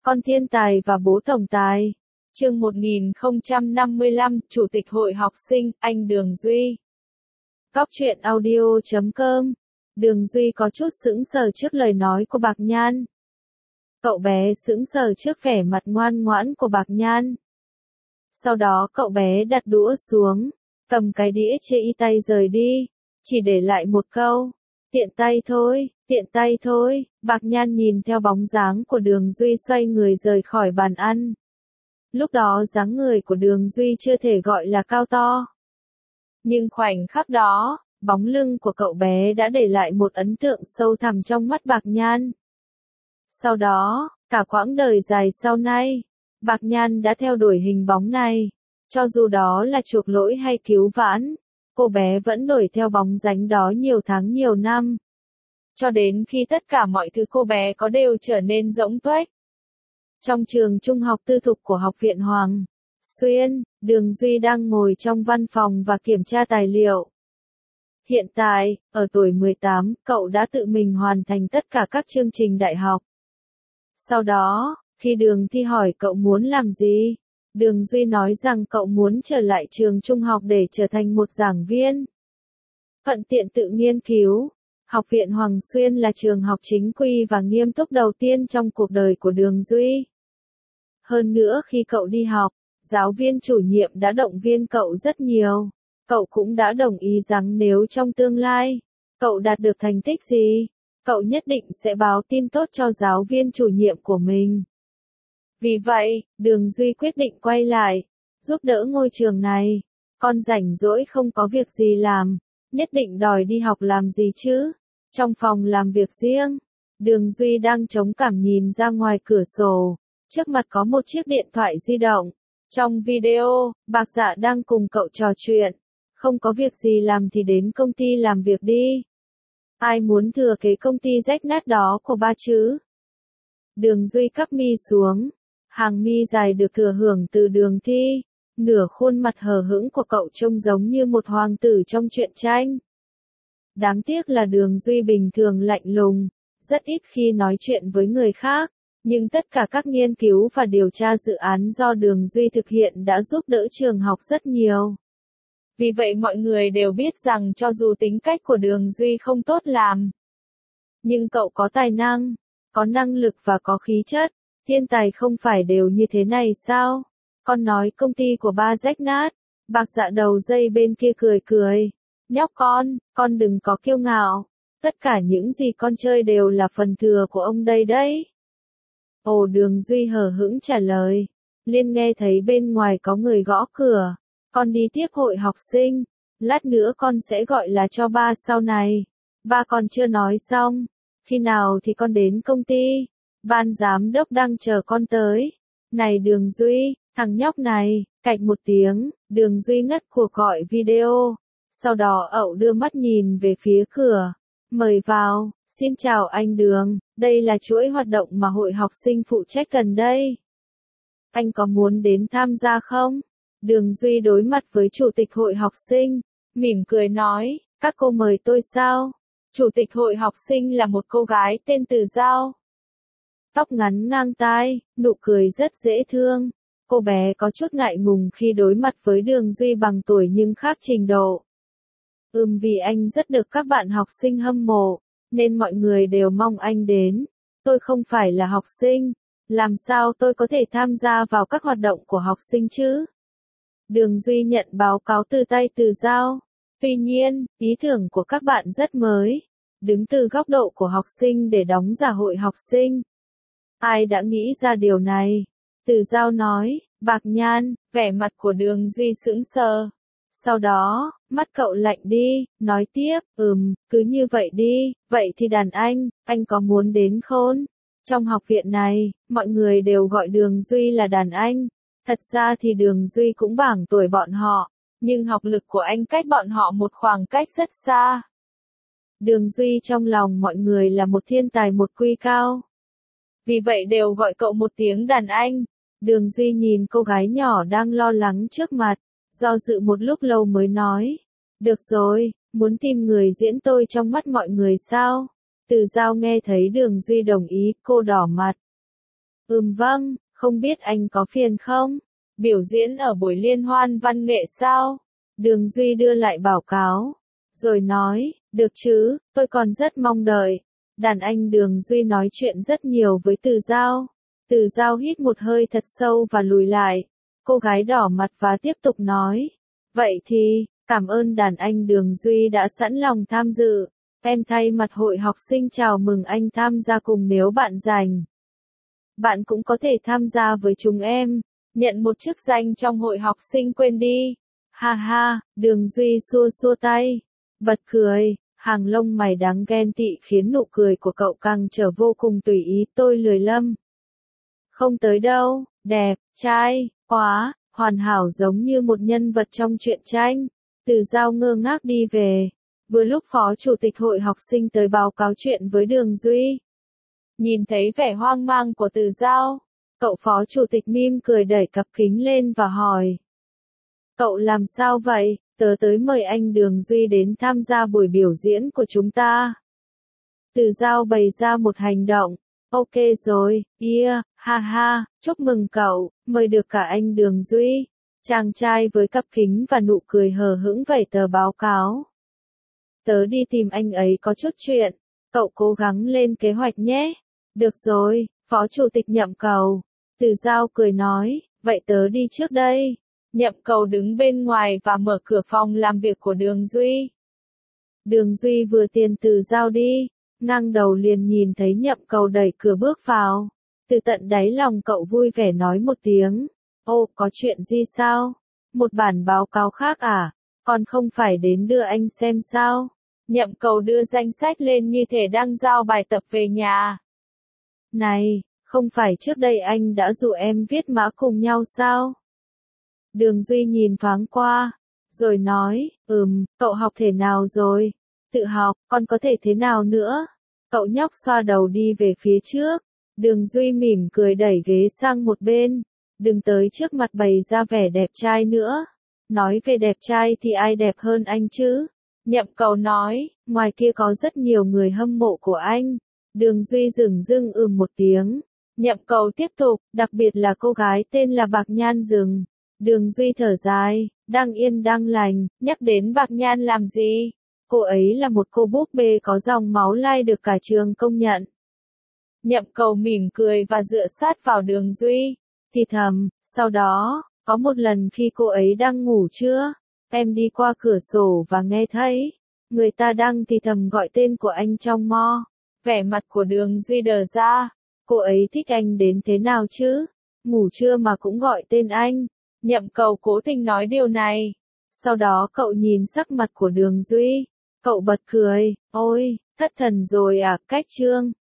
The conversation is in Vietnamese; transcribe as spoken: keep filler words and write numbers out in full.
Con thiên tài và bố tổng tài. Chương một nghìn không trăm năm mươi lăm, Chủ tịch Hội học sinh, anh Đường Duy. Góc truyện audio chấm com. Đường Duy có chút sững sờ trước lời nói của Bạc Nhan. Cậu bé sững sờ trước vẻ mặt ngoan ngoãn của Bạc Nhan. Sau đó cậu bé đặt đũa xuống, cầm cái đĩa chê y tay rời đi, chỉ để lại một câu, tiện tay thôi, tiện tay thôi. Bạc Nhan nhìn theo bóng dáng của Đường Duy xoay người rời khỏi bàn ăn. Lúc đó dáng người của Đường Duy chưa thể gọi là cao to. Nhưng khoảnh khắc đó, bóng lưng của cậu bé đã để lại một ấn tượng sâu thẳm trong mắt Bạc Nhan. Sau đó, cả quãng đời dài sau này, Bạc Nhan đã theo đuổi hình bóng này. Cho dù đó là chuộc lỗi hay cứu vãn, cô bé vẫn đuổi theo bóng dáng đó nhiều tháng nhiều năm. Cho đến khi tất cả mọi thứ cô bé có đều trở nên rỗng tuếch. Trong trường trung học tư thục của Học viện Hoàng Xuyên, Đường Duy đang ngồi trong văn phòng và kiểm tra tài liệu. Hiện tại, ở tuổi mười tám, cậu đã tự mình hoàn thành tất cả các chương trình đại học. Sau đó, khi Đường Thi hỏi cậu muốn làm gì, Đường Duy nói rằng cậu muốn trở lại trường trung học để trở thành một giảng viên. Thuận tiện tự nghiên cứu. Học viện Hoàng Xuyên là trường học chính quy và nghiêm túc đầu tiên trong cuộc đời của Đường Duy. Hơn nữa khi cậu đi học, giáo viên chủ nhiệm đã động viên cậu rất nhiều. Cậu cũng đã đồng ý rằng nếu trong tương lai, cậu đạt được thành tích gì, cậu nhất định sẽ báo tin tốt cho giáo viên chủ nhiệm của mình. Vì vậy, Đường Duy quyết định quay lại, giúp đỡ ngôi trường này. Con rảnh rỗi không có việc gì làm, nhất định đòi đi học làm gì chứ? Trong phòng làm việc riêng, Đường Duy đang chống cằm nhìn ra ngoài cửa sổ, trước mặt có một chiếc điện thoại di động. Trong video, Bạc Dạ đang cùng cậu trò chuyện, không có việc gì làm thì đến công ty làm việc đi. Ai muốn thừa kế công ty rách nát đó của ba chứ? Đường Duy cắp mi xuống, hàng mi dài được thừa hưởng từ Đường Thi, nửa khuôn mặt hờ hững của cậu trông giống như một hoàng tử trong truyện tranh. Đáng tiếc là Đường Duy bình thường lạnh lùng, rất ít khi nói chuyện với người khác, nhưng tất cả các nghiên cứu và điều tra dự án do Đường Duy thực hiện đã giúp đỡ trường học rất nhiều. Vì vậy mọi người đều biết rằng cho dù tính cách của Đường Duy không tốt làm, nhưng cậu có tài năng, có năng lực và có khí chất. Thiên tài không phải đều như thế này sao? Con nói công ty của ba rách nát. Bạc Dạ đầu dây bên kia cười cười. Nhóc con, con đừng có kiêu ngạo. Tất cả những gì con chơi đều là phần thừa của ông đây đấy. Ồ, Đường Duy hờ hững trả lời. Liên nghe thấy bên ngoài có người gõ cửa. Con đi tiếp hội học sinh. Lát nữa con sẽ gọi là cho ba sau này. Ba còn chưa nói xong. Khi nào thì con đến công ty? Ban giám đốc đang chờ con tới. Này Đường Duy, thằng nhóc này, cạch một tiếng, Đường Duy ngắt cuộc gọi video. Sau đó ậu đưa mắt nhìn về phía cửa. Mời vào, xin chào anh Đường, đây là chuỗi hoạt động mà hội học sinh phụ trách gần đây. Anh có muốn đến tham gia không? Đường Duy đối mặt với chủ tịch hội học sinh, mỉm cười nói, các cô mời tôi sao? Chủ tịch hội học sinh là một cô gái tên Từ Giao. Tóc ngắn ngang tai, nụ cười rất dễ thương. Cô bé có chút ngại ngùng khi đối mặt với Đường Duy bằng tuổi nhưng khác trình độ. Ừm vì anh rất được các bạn học sinh hâm mộ, nên mọi người đều mong anh đến. Tôi không phải là học sinh, làm sao tôi có thể tham gia vào các hoạt động của học sinh chứ? Đường Duy nhận báo cáo từ tay Từ Giao. Tuy nhiên, ý tưởng của các bạn rất mới, đứng từ góc độ của học sinh để đóng giả hội học sinh. Ai đã nghĩ ra điều này? Từ Giao nói. Bạc Nhan, vẻ mặt của Đường Duy sững sờ. Sau đó, mắt cậu lạnh đi, nói tiếp, ừm, cứ như vậy đi, vậy thì đàn anh, anh có muốn đến không? Trong học viện này, mọi người đều gọi Đường Duy là đàn anh. Thật ra thì Đường Duy cũng bằng tuổi bọn họ, nhưng học lực của anh cách bọn họ một khoảng cách rất xa. Đường Duy trong lòng mọi người là một thiên tài một quy cao. Vì vậy đều gọi cậu một tiếng đàn anh. Đường Duy nhìn cô gái nhỏ đang lo lắng trước mặt, do dự một lúc lâu mới nói. Được rồi, muốn tìm người diễn tôi trong mắt mọi người sao? Từ Giao nghe thấy Đường Duy đồng ý, cô đỏ mặt. Ừm vâng, không biết anh có phiền không? Biểu diễn ở buổi liên hoan văn nghệ sao? Đường Duy đưa lại báo cáo, rồi nói, được chứ, tôi còn rất mong đợi. Đàn anh Đường Duy nói chuyện rất nhiều với Từ Giao. Từ Giao hít một hơi thật sâu và lùi lại. Cô gái đỏ mặt và tiếp tục nói, vậy thì, cảm ơn đàn anh Đường Duy đã sẵn lòng tham dự. Em thay mặt hội học sinh chào mừng anh tham gia cùng nếu bạn rảnh. Bạn cũng có thể tham gia với chúng em, nhận một chức danh trong hội học sinh quên đi. Ha ha, Đường Duy xua xua tay, bật cười, hàng lông mày đáng ghen tị khiến nụ cười của cậu càng trở vô cùng tùy ý. Tôi lười lâm. Không tới đâu, đẹp, trai, quá, hoàn hảo giống như một nhân vật trong truyện tranh. Từ Giao ngơ ngác đi về. Vừa lúc phó chủ tịch hội học sinh tới báo cáo chuyện với Đường Duy. Nhìn thấy vẻ hoang mang của Từ Giao, cậu phó chủ tịch mỉm cười đẩy cặp kính lên và hỏi. Cậu làm sao vậy? Tớ tới mời anh Đường Duy đến tham gia buổi biểu diễn của chúng ta. Từ Giao bày ra một hành động. Ok rồi, yeah, ha ha, chúc mừng cậu, mời được cả anh Đường Duy. Chàng trai với cặp kính và nụ cười hờ hững vẩy tờ báo cáo. Tớ đi tìm anh ấy có chút chuyện, cậu cố gắng lên kế hoạch nhé. Được rồi, phó chủ tịch Nhậm Cầu. Từ Giao cười nói, vậy tớ đi trước đây. Nhậm Cầu đứng bên ngoài và mở cửa phòng làm việc của Đường Duy. Đường Duy vừa tiền Từ Giao đi, ngang đầu liền nhìn thấy Nhậm Cầu đẩy cửa bước vào. Từ tận đáy lòng cậu vui vẻ nói một tiếng. Ô, có chuyện gì sao? Một bản báo cáo khác à? Còn không phải đến đưa anh xem sao? Nhậm Cầu đưa danh sách lên như thể đang giao bài tập về nhà. Này, không phải trước đây anh đã dụ em viết mã cùng nhau sao? Đường Duy nhìn thoáng qua, rồi nói, ừm, cậu học thể nào rồi? Tự học, còn có thể thế nào nữa? Cậu nhóc xoa đầu đi về phía trước. Đường Duy mỉm cười đẩy ghế sang một bên. Đừng tới trước mặt bày ra vẻ đẹp trai nữa. Nói về đẹp trai thì ai đẹp hơn anh chứ? Nhậm Cầu nói, ngoài kia có rất nhiều người hâm mộ của anh. Đường Duy dửng dưng ừm một tiếng. Nhậm Cầu tiếp tục, đặc biệt là cô gái tên là Bạc Nhan Rừng. Đường Duy thở dài, đang yên đang lành, nhắc đến Bạc Nhan làm gì? Cô ấy là một cô búp bê có dòng máu lai được cả trường công nhận. Nhậm Cầu mỉm cười và dựa sát vào Đường Duy. Thì thầm, sau đó, có một lần khi cô ấy đang ngủ trưa, em đi qua cửa sổ và nghe thấy, người ta đang thì thầm gọi tên của anh trong mo. Vẻ mặt của Đường Duy đờ ra. Cô ấy thích anh đến thế nào chứ? Ngủ trưa mà cũng gọi tên anh. Nhậm Cầu cố tình nói điều này. Sau đó cậu nhìn sắc mặt của Đường Duy. Cậu bật cười, ôi, thất thần rồi à, cách chương.